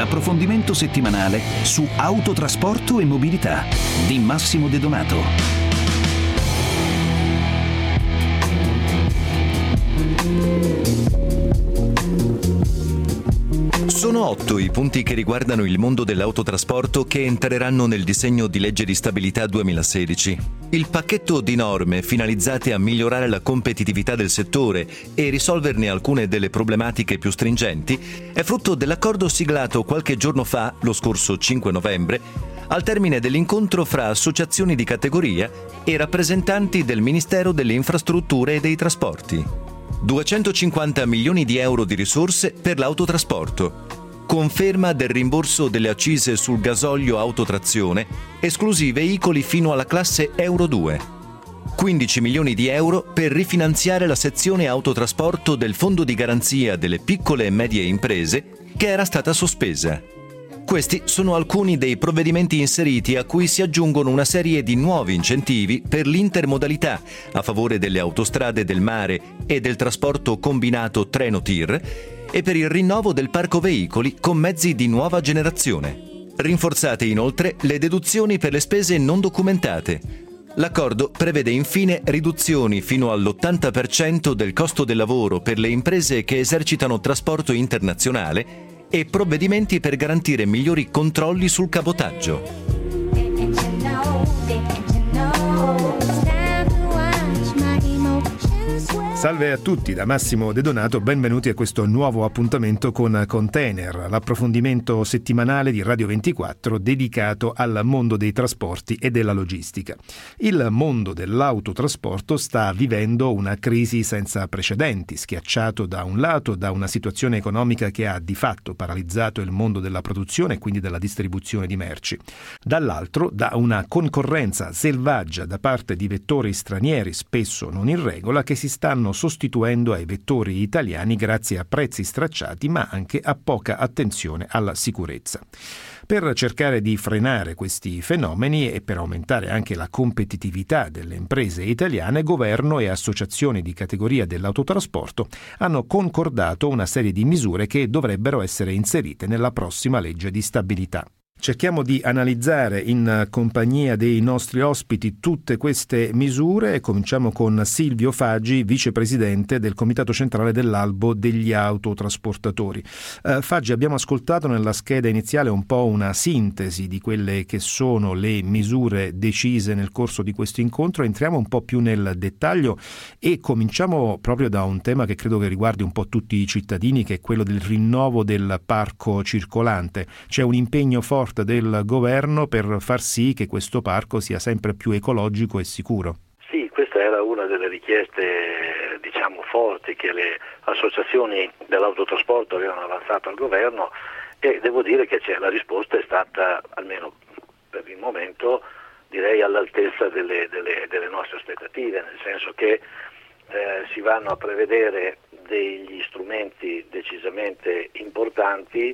l'approfondimento settimanale su autotrasporto e mobilità di Massimo De Donato. Sono 8 i punti che riguardano il mondo dell'autotrasporto che entreranno nel disegno di legge di stabilità 2016. Il pacchetto di norme finalizzate a migliorare la competitività del settore e risolverne alcune delle problematiche più stringenti è frutto dell'accordo siglato qualche giorno fa, lo scorso 5 novembre, al termine dell'incontro fra associazioni di categoria e rappresentanti del Ministero delle Infrastrutture e dei Trasporti. 250 milioni di euro di risorse per l'autotrasporto. Conferma del rimborso delle accise sul gasolio autotrazione, esclusi veicoli fino alla classe Euro 2. 15 milioni di euro per rifinanziare la sezione autotrasporto del Fondo di garanzia delle piccole e medie imprese che era stata sospesa. Questi sono alcuni dei provvedimenti inseriti a cui si aggiungono una serie di nuovi incentivi per l'intermodalità a favore delle autostrade del mare e del trasporto combinato treno-tir e per il rinnovo del parco veicoli con mezzi di nuova generazione. Rinforzate inoltre le deduzioni per le spese non documentate. L'accordo prevede infine riduzioni fino all'80% del costo del lavoro per le imprese che esercitano trasporto internazionale e provvedimenti per garantire migliori controlli sul cabotaggio. Salve a tutti, da Massimo De Donato, benvenuti a questo nuovo appuntamento con Container, l'approfondimento settimanale di Radio 24 dedicato al mondo dei trasporti e della logistica. Il mondo dell'autotrasporto sta vivendo una crisi senza precedenti, schiacciato da un lato da una situazione economica che ha di fatto paralizzato il mondo della produzione e quindi della distribuzione di merci, dall'altro da una concorrenza selvaggia da parte di vettori stranieri, spesso non in regola, che si stanno sostituendo ai vettori italiani grazie a prezzi stracciati ma anche a poca attenzione alla sicurezza. Per cercare di frenare questi fenomeni e per aumentare anche la competitività delle imprese italiane, governo e associazioni di categoria dell'autotrasporto hanno concordato una serie di misure che dovrebbero essere inserite nella prossima legge di stabilità. Cerchiamo di analizzare in compagnia dei nostri ospiti tutte queste misure e cominciamo con Silvio Faggi, vicepresidente del Comitato Centrale dell'Albo degli Autotrasportatori. Faggi, abbiamo ascoltato nella scheda iniziale un po' una sintesi di quelle che sono le misure decise nel corso di questo incontro. Entriamo un po' più nel dettaglio e cominciamo proprio da un tema che credo che riguardi un po' tutti i cittadini, che è quello del rinnovo del parco circolante. C'è un impegno forte del governo per far sì che questo parco sia sempre più ecologico e sicuro. Sì, questa era una delle richieste, forti che le associazioni dell'autotrasporto avevano avanzato al governo e devo dire che la risposta è stata, almeno per il momento, direi all'altezza delle nostre aspettative, nel senso che si vanno a prevedere degli strumenti decisamente importanti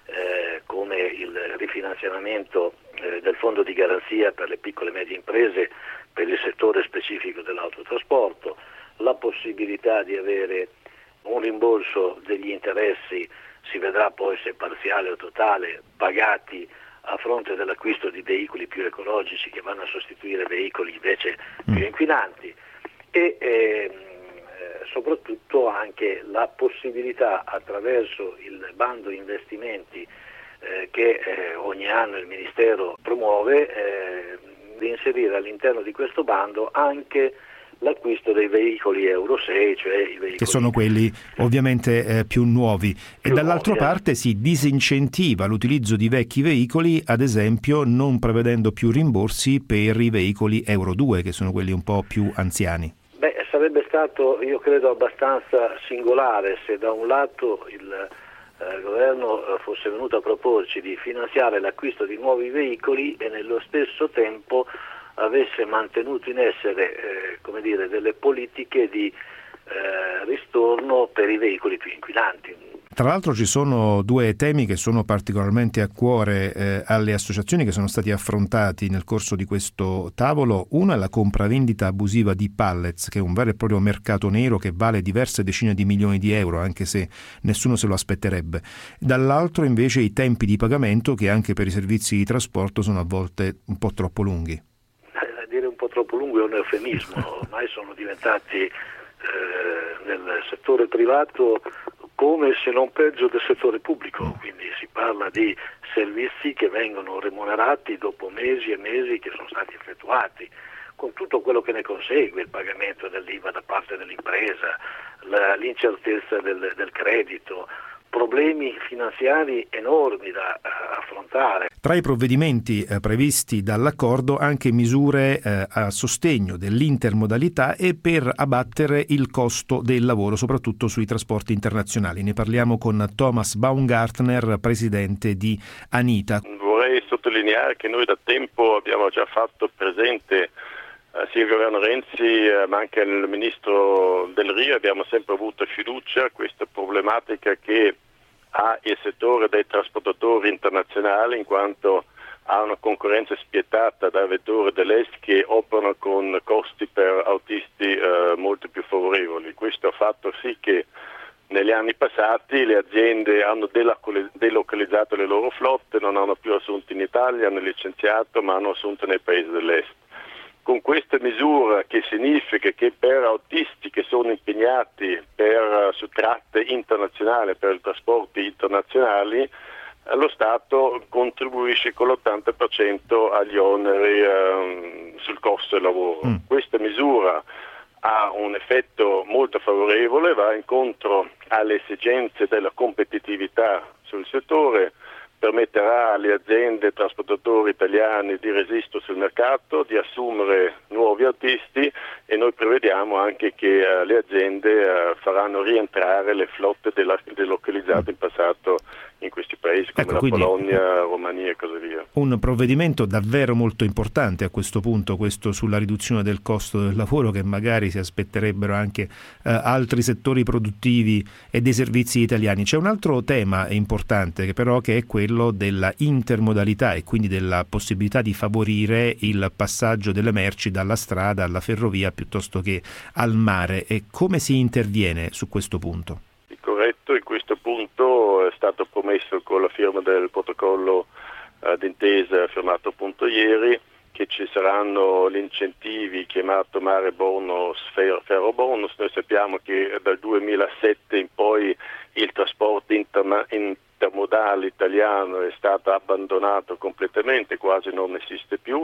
come il rifinanziamento del fondo di garanzia per le piccole e medie imprese per il settore specifico dell'autotrasporto, la possibilità di avere un rimborso degli interessi, si vedrà poi se parziale o totale, pagati a fronte dell'acquisto di veicoli più ecologici che vanno a sostituire veicoli invece più inquinanti e soprattutto anche la possibilità attraverso il bando investimenti che ogni anno il Ministero promuove di inserire all'interno di questo bando anche l'acquisto dei veicoli Euro 6, cioè i veicoli che sono quelli ovviamente più nuovi e dall'altra parte si disincentiva l'utilizzo di vecchi veicoli, ad esempio non prevedendo più rimborsi per i veicoli Euro 2 che sono quelli un po' più anziani. Sarebbe stato, io credo, abbastanza singolare se da un lato il governo fosse venuto a proporci di finanziare l'acquisto di nuovi veicoli e nello stesso tempo avesse mantenuto in essere delle politiche di ristorno per i veicoli più inquinanti. Tra l'altro ci sono due temi che sono particolarmente a cuore alle associazioni che sono stati affrontati nel corso di questo tavolo. Uno è la compravendita abusiva di pallets, che è un vero e proprio mercato nero che vale diverse decine di milioni di euro, anche se nessuno se lo aspetterebbe. Dall'altro invece i tempi di pagamento, che anche per i servizi di trasporto sono a volte un po' troppo lunghi. Dire un po' troppo lungo è un eufemismo, ormai sono diventati nel settore privato come se non peggio del settore pubblico, quindi si parla di servizi che vengono remunerati dopo mesi e mesi che sono stati effettuati, con tutto quello che ne consegue, il pagamento dell'IVA da parte dell'impresa, l'incertezza del credito, problemi finanziari enormi da affrontare. Tra i provvedimenti previsti dall'accordo anche misure a sostegno dell'intermodalità e per abbattere il costo del lavoro, soprattutto sui trasporti internazionali. Ne parliamo con Thomas Baumgartner, presidente di ANITA. Vorrei sottolineare che noi da tempo abbiamo già fatto presente sia il governo Renzi ma anche il ministro Del Rio, abbiamo sempre avuto fiducia a questa problematica che ha il settore dei trasportatori internazionali, in quanto ha una concorrenza spietata da vettori dell'est che operano con costi per autisti molto più favorevoli. Questo ha fatto sì che negli anni passati le aziende hanno delocalizzato le loro flotte, non hanno più assunto in Italia, hanno licenziato, ma hanno assunto nei paesi dell'est. Con questa misura, che significa che per autisti che sono impegnati su tratte internazionali, per i trasporti internazionali, lo Stato contribuisce con l'80% agli oneri sul costo del lavoro. Questa misura ha un effetto molto favorevole, va incontro alle esigenze della competitività sul settore, permetterà alle aziende trasportatori italiani di resistere sul mercato, di assumere nuovi autisti, e noi prevediamo anche che le aziende faranno rientrare le flotte delocalizzate in passato in questi paesi come la Polonia, Romania e così via. Un provvedimento davvero molto importante a questo punto, questo sulla riduzione del costo del lavoro, che magari si aspetterebbero anche altri settori produttivi e dei servizi italiani. C'è un altro tema importante che è quello della intermodalità e quindi della possibilità di favorire il passaggio delle merci dalla strada alla ferrovia piuttosto che al mare. E come si interviene su questo punto? Corretto, in questo punto è stato promesso con la firma del protocollo d'intesa firmato appunto ieri che ci saranno gli incentivi chiamato Mare Bonus, Ferro Bonus. Noi sappiamo che dal 2007 in poi il trasporto intermodale italiano è stato abbandonato completamente, quasi non esiste più,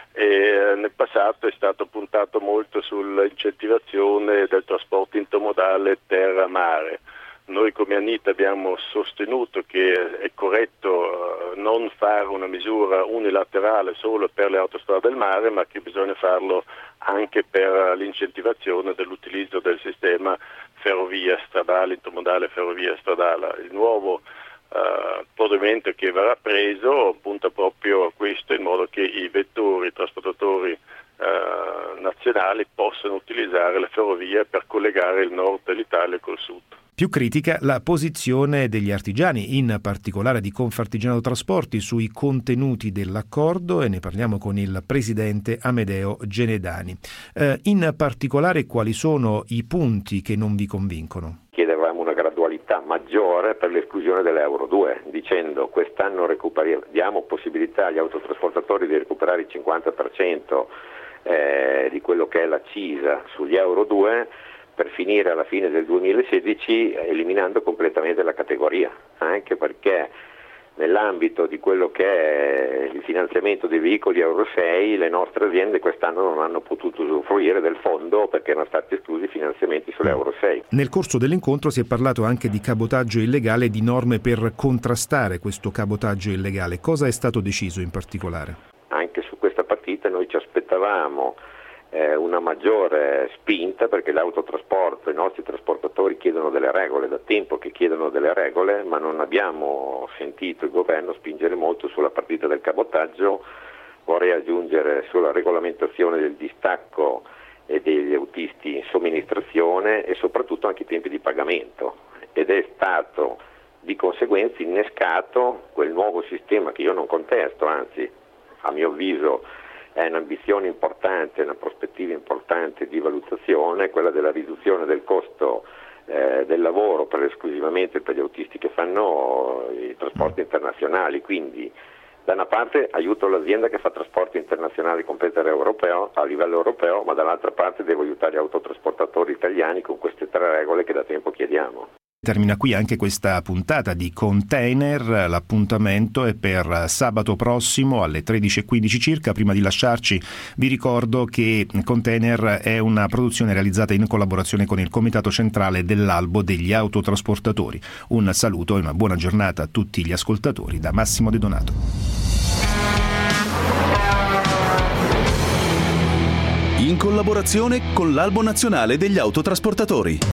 e nel passato è stato puntato molto sull'incentivazione del trasporto intermodale terra-mare. Noi come ANITA abbiamo sostenuto che è corretto non fare una misura unilaterale solo per le autostrade del mare, ma che bisogna farlo anche per l'incentivazione dell'utilizzo del sistema ferrovia stradale, intermodale ferrovia stradale. Il nuovo provvedimento che verrà preso punta proprio a questo, in modo che i vettori, i trasportatori nazionali possano utilizzare le ferrovie per collegare il nord dell'Italia col sud. Più critica la posizione degli artigiani, in particolare di Confartigianato Trasporti, sui contenuti dell'accordo, e ne parliamo con il presidente Amedeo Genedani. In particolare, quali sono i punti che non vi convincono? Chiedevamo una gradualità maggiore per l'esclusione dell'Euro 2, dicendo quest'anno diamo possibilità agli autotrasportatori di recuperare il 50% di quello che è la CISA sugli Euro 2, per finire alla fine del 2016 eliminando completamente la categoria, anche perché nell'ambito di quello che è il finanziamento dei veicoli Euro 6 le nostre aziende quest'anno non hanno potuto usufruire del fondo perché erano stati esclusi i finanziamenti sull'Euro 6. Nel corso dell'incontro si è parlato anche di cabotaggio illegale e di norme per contrastare questo cabotaggio illegale. Cosa è stato deciso in particolare? Anche su questa partita noi ci aspettavamo una maggiore spinta, perché l'autotrasporto, i nostri trasportatori chiedono delle regole, da tempo che chiedono delle regole, ma non abbiamo sentito il governo spingere molto sulla partita del cabotaggio. Vorrei aggiungere sulla regolamentazione del distacco e degli autisti in somministrazione e soprattutto anche i tempi di pagamento, ed è stato di conseguenza innescato quel nuovo sistema che io non contesto, anzi a mio avviso è un'ambizione importante, una prospettiva importante di valutazione, quella della riduzione del costo del lavoro esclusivamente per gli autisti che fanno i trasporti internazionali, quindi da una parte aiuto l'azienda che fa trasporti internazionali competere a livello europeo, ma dall'altra parte devo aiutare gli autotrasportatori italiani con queste 3 regole che da tempo chiediamo. Termina qui anche questa puntata di Container, l'appuntamento è per sabato prossimo alle 13:15 circa. Prima di lasciarci vi ricordo che Container è una produzione realizzata in collaborazione con il Comitato Centrale dell'Albo degli Autotrasportatori. Un saluto e una buona giornata a tutti gli ascoltatori da Massimo De Donato. In collaborazione con l'Albo Nazionale degli Autotrasportatori.